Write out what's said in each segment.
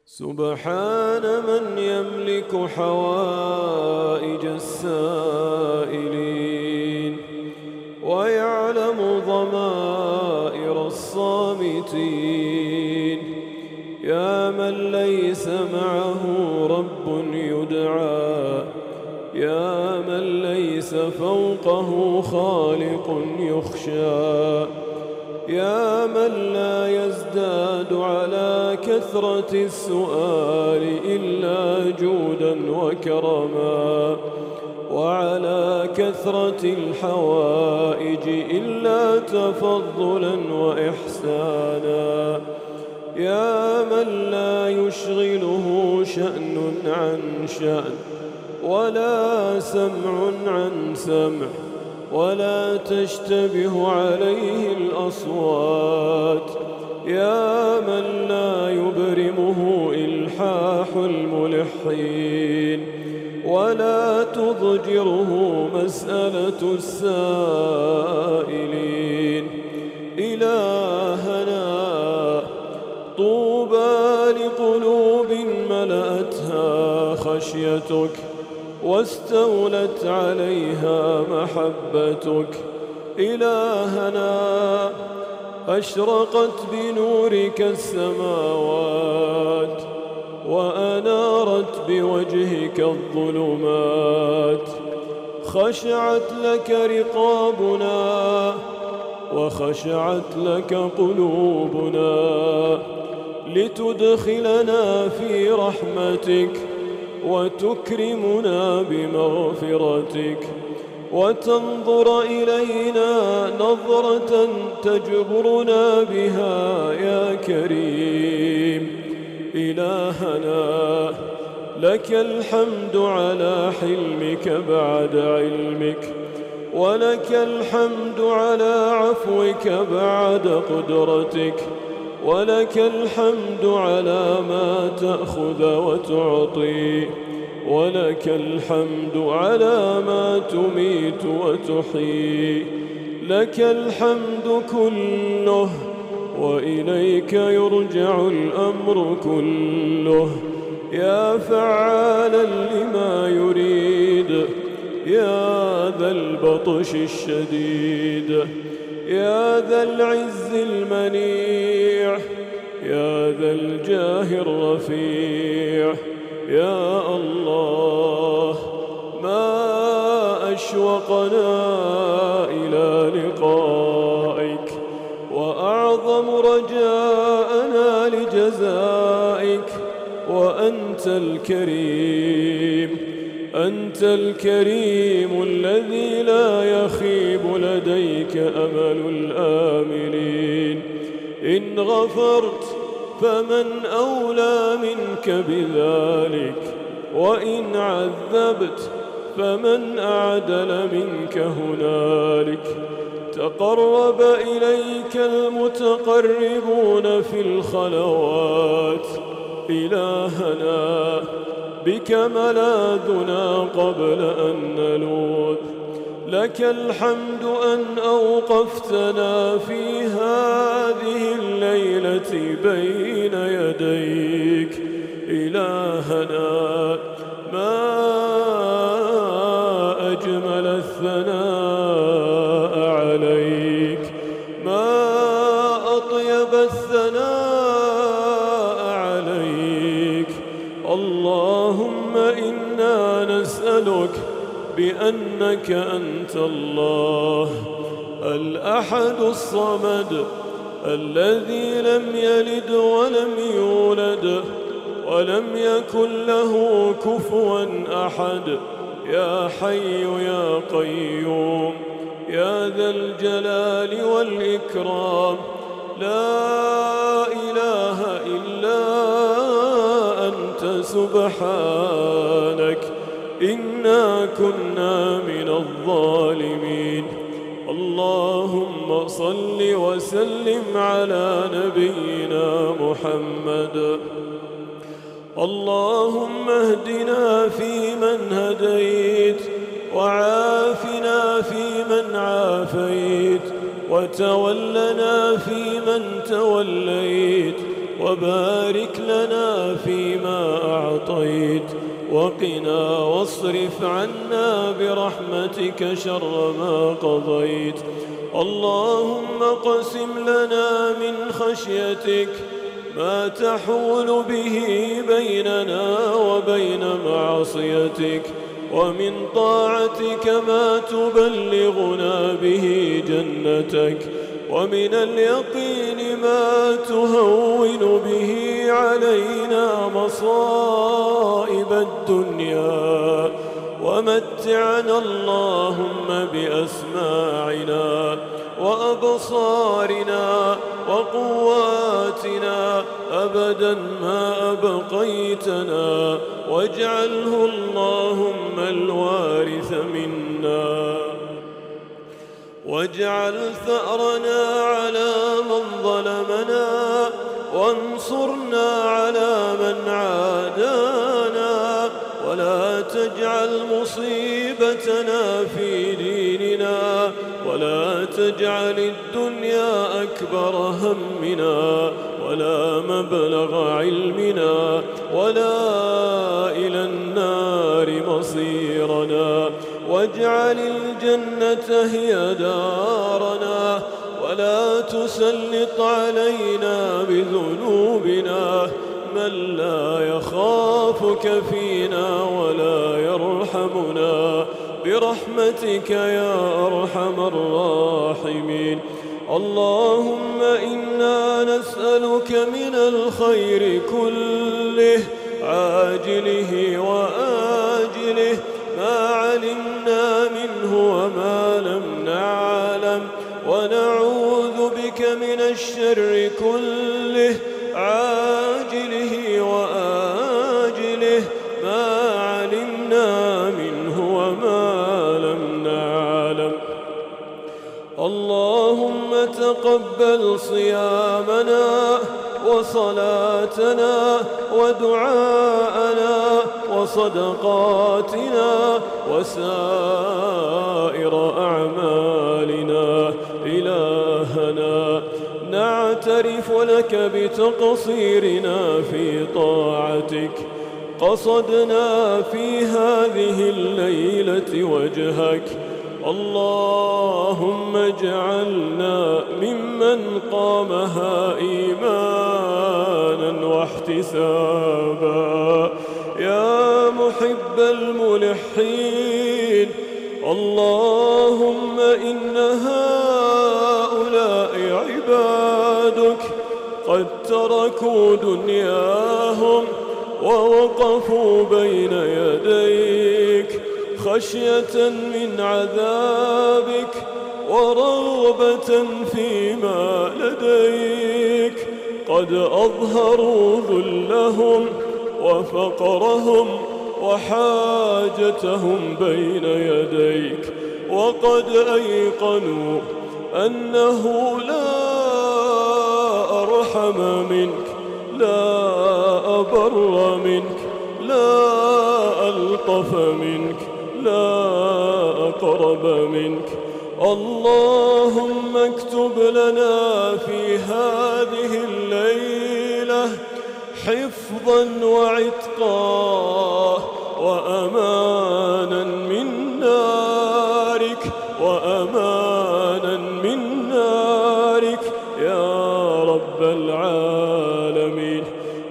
سبحان من يملك حوائج السائلين ويعلم ضمائر الصامتين. يا من ليس معه رب يدعى، يا من ليس فوقه خالق يخشى، يا من لا يزداد على كثرة السؤال إلا جودا وكرما، وعلى كثرة الحوائج إلا تفضلا وإحسانا. يا من لا يشغله شأن عن شأن، ولا سمع عن سمع، ولا تشتبه عليه الأصوات. يا من لا يبرمه إلحاح الملحين، ولا تضجره مسألة السائلين. إلهنا طوبى لقلوب ملأتها خشيتك واستولت عليها محبتك. إلهنا أشرقت بنورك السماوات، وأنارت بوجهك الظلمات. خشعت لك رقابنا، وخشعت لك قلوبنا، لتدخلنا في رحمتك وتكرمنا بمغفرتك، وتنظر إلينا نظرة تجبرنا بها يا كريم. إلهنا لك الحمد على حلمك بعد علمك، ولك الحمد على عفوك بعد قدرتك، ولك الحمد على ما تأخذ وتعطي، ولك الحمد على ما تميت وتحيي. لك الحمد كله، وإليك يرجع الأمر كله. يا فعالا لما يريد، يا ذا البطش الشديد، يا ذا العز المنيع، يا ذا الجاه الرفيع. يا الله ما أشوقنا إلى لقائك، وأعظم رجاءنا لجزائك. وأنت الكريم، أنت الكريم الذي لا يخيب لديك أمل الآملين. إن غفرت فمن أولى منك بذلك، وإن عذبت فمن أعدل منك هنالك. تقرب إليك المتقربون في الخلوات. إلهنا بك ملاذنا قبل أن نلوذ. لك الحمد أن أوقفتنا في هذه الليلة بين يديك. إلهنا ما أجمل الثناء عليك، ما أطيب الثناء عليك. اللهم إنا نسألك بأنك أنت الله الأحد الصمد، الذي لم يلد ولم يولد ولم يكن له كفوا أحد. يا حي يا قيوم، يا ذا الجلال والإكرام. لا إله إلا أنت سبحانك إنا كنا من الظالمين. اللهم صل وسلم على نبينا محمد. اللهم اهدنا فيمن هديت، وعافنا فيمن عافيت، وتولنا فيمن توليت، وبارك لنا فيما أعطيت، وقنا واصرف عنا برحمتك شر ما قضيت. اللهم اقسم لنا من خشيتك ما تحول به بيننا وبين معصيتك، ومن طاعتك ما تبلغنا به جنتك، ومن اليقين ما تهون به علينا مصائب الدنيا، ومتعنا اللهم بأسماعنا وأبصارنا وقواتنا أبدا ما أبقيتنا، واجعله اللهم الوارث منا، واجعل ثأرنا على من ظلمنا، وانصرنا على من عادانا، ولا تجعل مصيبتنا في ديننا، ولا تجعل الدنيا أكبر همنا ولا مبلغ علمنا ولا إلى النار مصيرنا، واجعل الجنة هي دارنا، ولا تسلط علينا بذنوبنا من لا يخافك فينا ولا يرحمنا، برحمتك يا أرحم الراحمين. اللهم إنا نسألك من الخير كله عاجله وآجله ما علمنا منه وما لم نعلم، ونعوذ بك من الشر كله عاجله وآجله ما علمنا منه وما لم نعلم. اللهم تقبل صيامنا وصلاتنا ودعاءنا وصدقاتنا وسائر أعمالنا. إلهنا نعترف لك بتقصيرنا في طاعتك، قصدنا في هذه الليلة وجهك، اللهم اجعلنا ممن قامها إيمانا واحتسابا يا محب الملحين. اللهم إن هؤلاء عبادك قد تركوا دنياهم ووقفوا بين يديك خشية من عذابك ورغبة فيما لديك، قد أظهروا ذلهم وفقرهم وحاجتهم بين يديك، وقد أيقنوا أنه لا أرحم منك، لا أبر منك، لا ألطف منك، لا أقرب منك. اللهم اكتب لنا في هذه الليلة حفظا وعتقا وأمانا من نارك، وأمانا من نارك يا رب العالمين.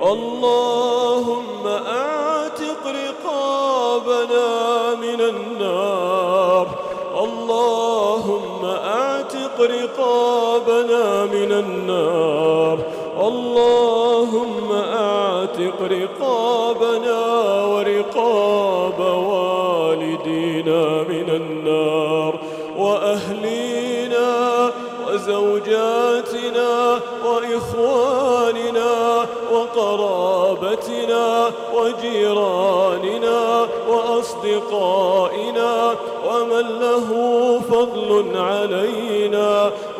اللهم أعتق رقابنا من النار، اللهم أعتق رقابنا من النار، اللهم أعتق رقابنا ورقاب والدينا من النار، وأهلينا وزوجاتنا وإخواننا وقرابتنا وجيراننا وأصدقائنا ومن له فضل علينا،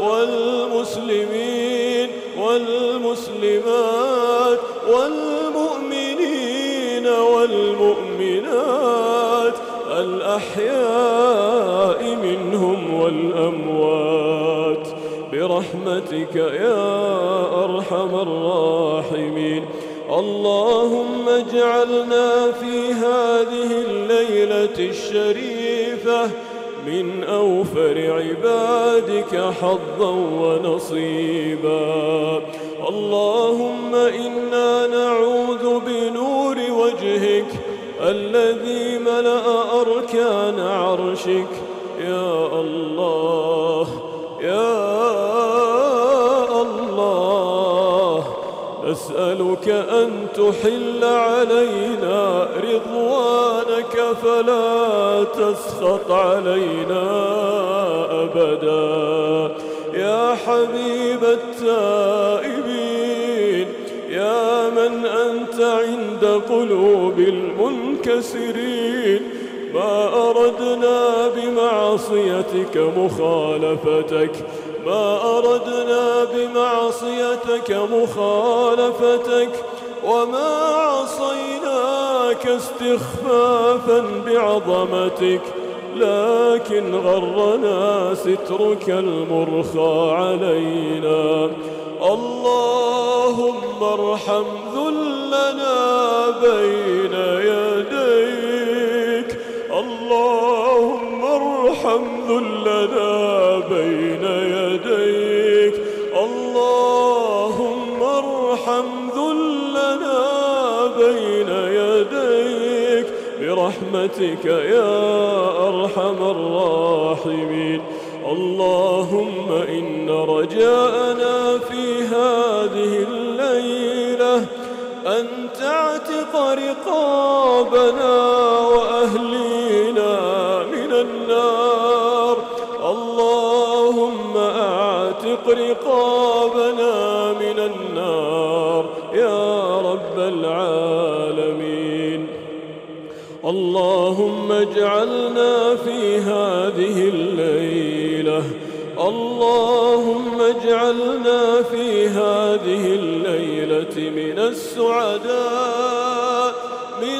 والمسلمين والمسلمات والمؤمنين والمؤمنات الأحياء منهم والأموات، برحمتك يا أرحم الراحمين. اللهم اجعلنا في هذه الليلة الشريفة من أوفر عبادك حظا ونصيبا. اللهم إنا نعوذ بنور وجهك الذي ملأ أركان عرشك يا الله يا الله، نسألك أن تحل علينا رضوانك فلا تسخط علينا أبدا يا حبيب التائبين، يا من أنت عند قلوب المنكسرين. ما أردنا بمعصيتك مخالفتك، ما أردنا بمعصيتك مخالفتك، وما عصيناك استخفافا بعظمتك، لكن غرنا سترك المرخى علينا. اللهم ارحم ذلنا بين يديك، اللهم ارحم ذلنا بين يديك، اللهم ارحم ذلنا بين يديك برحمتك يا أرحم الراحمين. اللهم إن رجاءنا في هذه الليلة أن تعتق رقابنا وأهلينا من النار. اللهم أعتق رقابنا من النار يا رب العالمين. اللهم اجعلنا في هذه الليلة، اللهم اجعلنا في هذه الليلة من السعداء من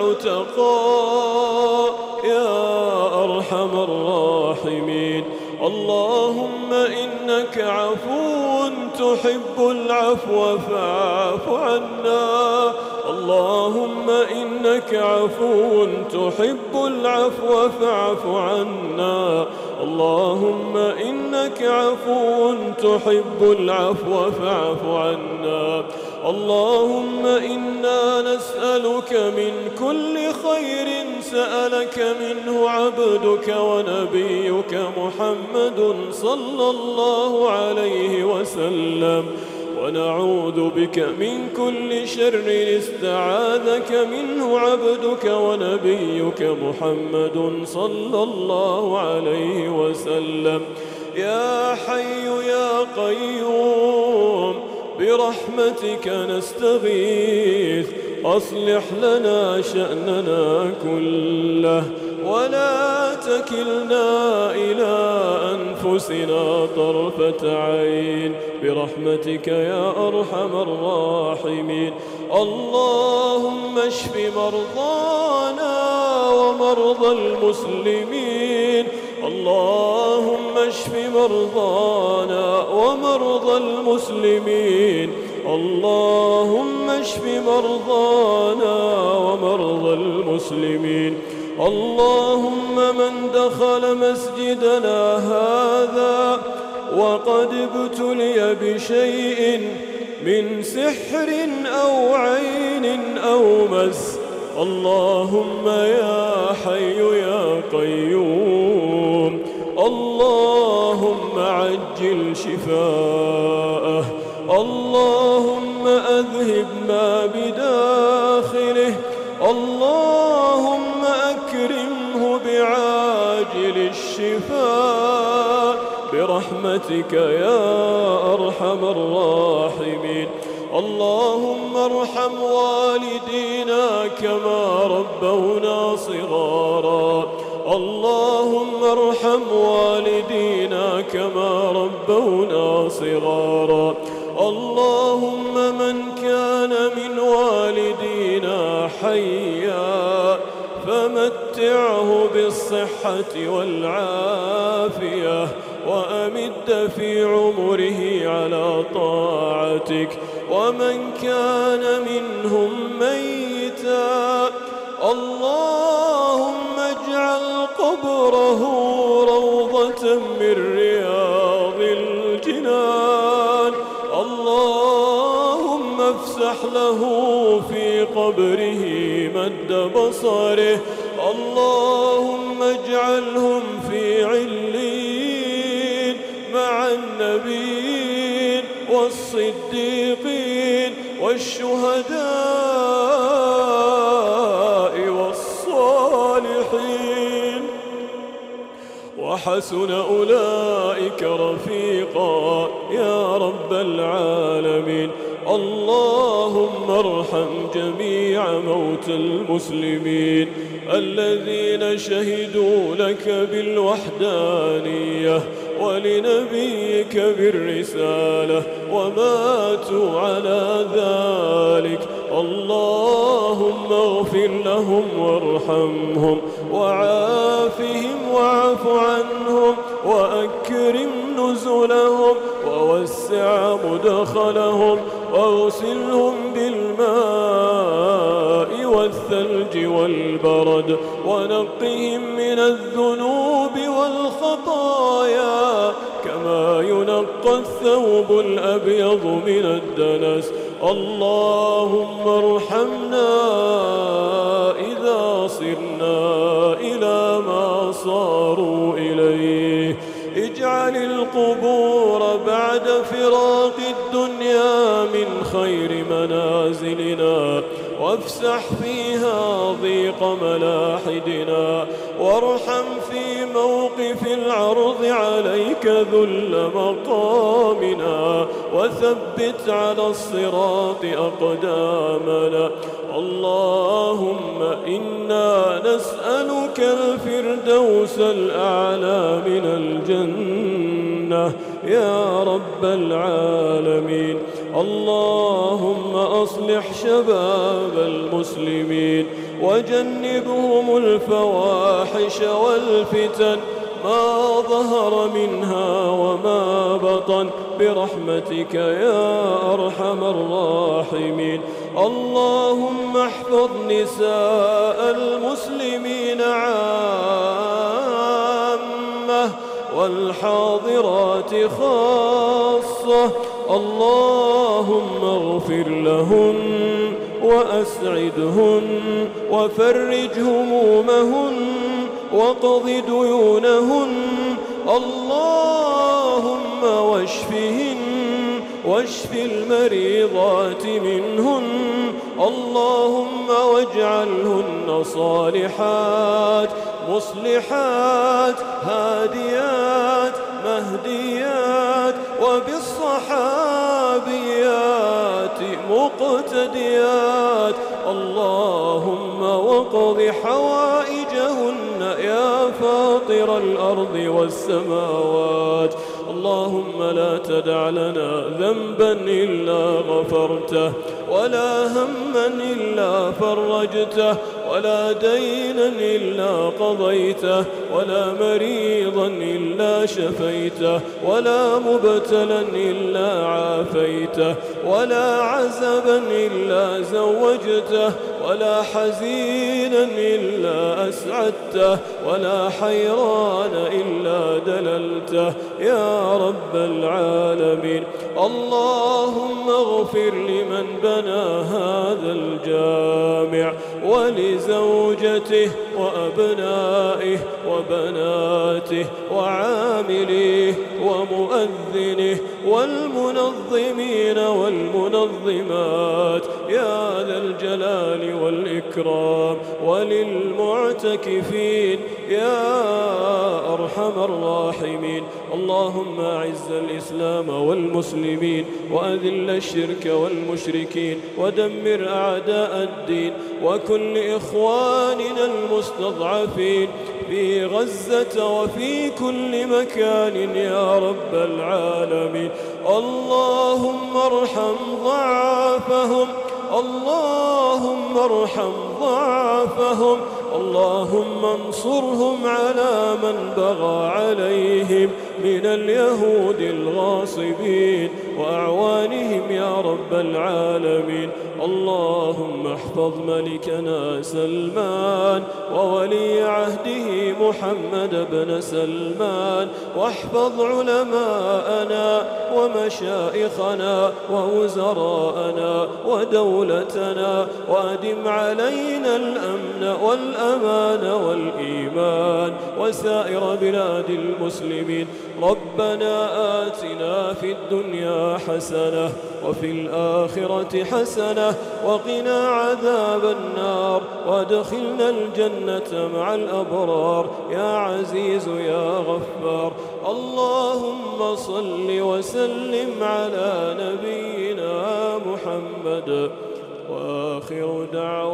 العتقاء يا أرحم الراحمين. اللهم إنك عفو تحب العفو فاعف عنا، اللهم إنك عفو تحب العفو فاعف عنا، اللهم إنك عفو تحب العفو فاعف عنا. اللهم إنا نسألك من كل خير سألك منه عبدك ونبيك محمد صلى الله عليه وسلم، ونعوذ بك من كل شر استعاذك منه عبدك ونبيك محمد صلى الله عليه وسلم. يا حي يا قيوم برحمتك نستغيث، أصلح لنا شأننا كله ولا تكلنا إلى أنفسنا طرفة عين برحمتك يا أرحم الراحمين. اللهم اشف مرضانا ومرضى المسلمين، اللهم اشف مرضانا ومرضى المسلمين، اللهم اشف مرضانا ومرضى المسلمين. اللهم من دخل مسجدنا هذا وقد ابتلي بشيء من سحر أو عين أو مس، اللهم يا حي يا قيوم اللهم عجل شفاءه، اللهم أذهب ما بداخله، اللهم أكرمه بعاجل الشفاء برحمتك يا أرحم الراحمين. اللهم ارحم والدينا كما ربونا صغارا، اللهم ارحم والدينا كما ربونا صغارا. اللهم من كان من والدينا حيا فمتعه بالصحة والعافية، وأمد في عمره على طاعتك. ومن كان منهم ميتا اللهم اجعل قبره روضة من رياض الجنان. اللهم افسح له في قبره مد بصره. اللهم اجعلهم في عليين مع النبيين والصديقين والشهداء والصالحين وحسن أولئك رفيقا يا رب العالمين. اللهم ارحم جميع موتى المسلمين الذين شهدوا لك بالوحدانية ولنبيك بالرسالة وماتوا على ذلك. اللهم اغفر لهم وارحمهم وعافهم واعف عنهم وأكرم نزلهم ووسع مدخلهم واغسلهم بالماء والثلج والبرد ونقهم من الذنوب والخطايا كما ينقى الثوب الأبيض من الدنس. اللهم ارحمنا إذا صرنا إلى ما صاروا إليه. اجعل القبور بعد فراق الدنيا من خير منازلنا وافسح فيها ضيق ملاحدنا وارحم في موقف العرض عليك ذل مقامنا وثبت على الصراط أقدامنا. اللهم إنا نسألك الفردوس الأعلى من الجنة يا رب العالمين. اللهم أصلح شباب المسلمين وجنبهم الفواحش والفتن ما ظهر منها وما بطن برحمتك يا أرحم الراحمين. اللهم احفظ نساء المسلمين عامة والحاضرات خاصة. اللهم اغفر لهن وأسعدهن وفرج همومهن واقض ديونهن. اللهم واشفهن واشف المريضات منهن. اللهم واجعلهن صالحات مصلحات هاديات مهديات وبالصحابيات مقتديات. اللهم وقض حوائجهن يا فاطر الأرض والسماوات. اللهم لا تدع لنا ذنبا إلا غفرته ولا هما إلا فرجته ولا دينا إلا قضيته ولا مريضا إلا شفيته ولا مبتلا إلا عافيته ولا عزبا إلا زوجته ولا حزينا إلا أسعدته ولا حيران إلا دللته يا رب العالمين. اللهم اغفر لمن بنى هذا الجامع ولزوجته وأبنائه وبناته وعامليه ومؤذنه والمنظمين والمنظمات يا ذا الجلال والإكرام وللمعتكفين يا أرحم الراحمين. اللهم أعز الإسلام والمسلمين وأذل الشرك والمشركين ودمر أعداء الدين وكل إخواننا المستضعفين في غزة وفي كل مكان يا رب العالمين. اللهم ارحم ضعافهم. اللهم ارحم ضعافهم. اللهم انصرهم على من بغى عليهم من اليهود الغاصبين وأعوانهم يا رب العالمين. اللهم احفظ ملكنا سلمان وولي عهده محمد بن سلمان، واحفظ علماءنا ومشايخنا ووزراءنا ودولتنا، وأدم علينا الأمن والأمان والإيمان وسائر بلاد المسلمين. ربنا آتنا في الدنيا حسنة وفي الآخرة حسنة وقنا عذاب النار، وادخلنا الجنة مع الأبرار يا عزيز يا غفار. اللهم صل وسلم على نبينا محمد، وآخر دعوانا